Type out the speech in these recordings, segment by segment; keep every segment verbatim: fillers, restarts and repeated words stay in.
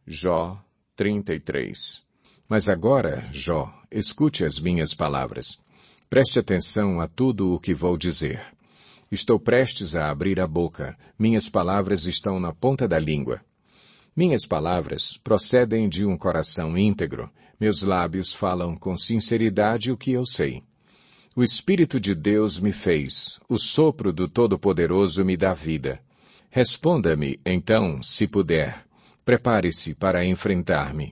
Jó trinta e três. Mas agora, Jó, escute as minhas palavras. Preste atenção a tudo o que vou dizer. Estou prestes a abrir a boca. Minhas palavras estão na ponta da língua. Minhas palavras procedem de um coração íntegro. Meus lábios falam com sinceridade o que eu sei. O Espírito de Deus me fez. O sopro do Todo-Poderoso me dá vida. Responda-me, então, se puder. Prepare-se para enfrentar-me.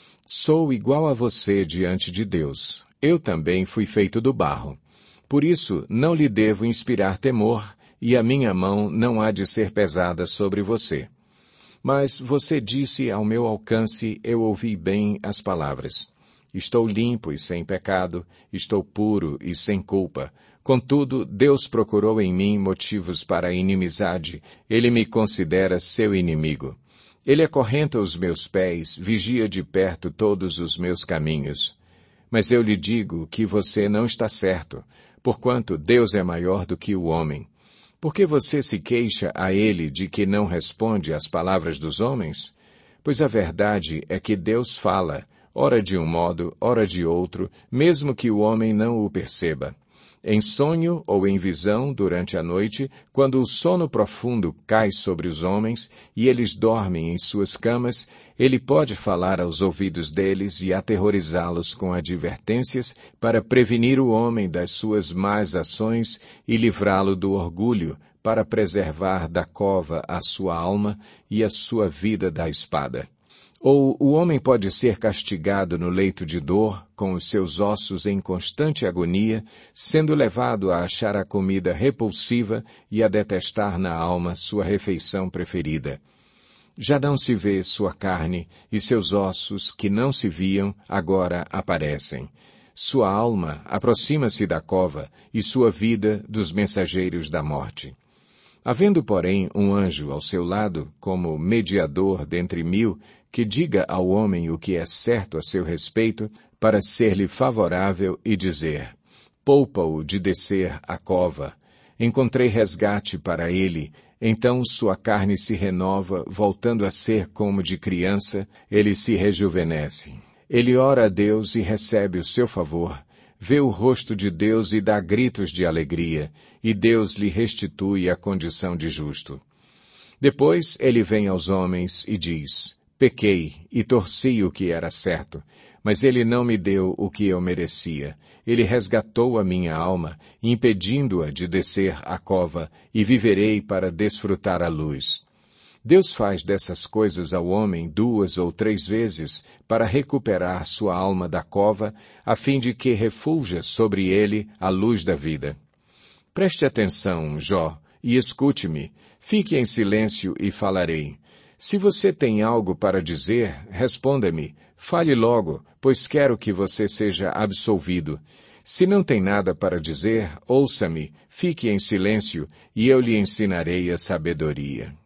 Sou igual a você diante de Deus. Eu também fui feito do barro. Por isso, não lhe devo inspirar temor, e a minha mão não há de ser pesada sobre você. Mas você disse ao meu alcance, eu ouvi bem as palavras. Estou limpo e sem pecado, estou puro e sem culpa. Contudo, Deus procurou em mim motivos para a inimizade. Ele me considera seu inimigo. Ele acorrenta os meus pés, vigia de perto todos os meus caminhos. Mas eu lhe digo que você não está certo, porquanto Deus é maior do que o homem. Por que você se queixa a ele de que não responde às palavras dos homens? Pois a verdade é que Deus fala, ora de um modo, ora de outro, mesmo que o homem não o perceba. Em sonho ou em visão durante a noite, quando o sono profundo cai sobre os homens e eles dormem em suas camas, ele pode falar aos ouvidos deles e aterrorizá-los com advertências para prevenir o homem das suas más ações e livrá-lo do orgulho, para preservar da cova a sua alma e a sua vida da espada. Ou o homem pode ser castigado no leito de dor, com os seus ossos em constante agonia, sendo levado a achar a comida repulsiva e a detestar na alma sua refeição preferida. Já não se vê sua carne, e seus ossos, que não se viam, agora aparecem. Sua alma aproxima-se da cova, e sua vida dos mensageiros da morte. Havendo, porém, um anjo ao seu lado, como mediador dentre mil, que diga ao homem o que é certo a seu respeito, para ser-lhe favorável e dizer, poupa-o de descer à cova. Encontrei resgate para ele, então sua carne se renova, voltando a ser como de criança, ele se rejuvenesce. Ele ora a Deus e recebe o seu favor, vê o rosto de Deus e dá gritos de alegria, e Deus lhe restitui a condição de justo. Depois ele vem aos homens e diz, pequei e torci o que era certo, mas ele não me deu o que eu merecia. Ele resgatou a minha alma, impedindo-a de descer à cova, e viverei para desfrutar a luz. Deus faz dessas coisas ao homem duas ou três vezes para recuperar sua alma da cova, a fim de que refulja sobre ele a luz da vida. Preste atenção, Jó, e escute-me. Fique em silêncio e falarei. Se você tem algo para dizer, responda-me. Fale logo, pois quero que você seja absolvido. Se não tem nada para dizer, ouça-me, fique em silêncio, e eu lhe ensinarei a sabedoria.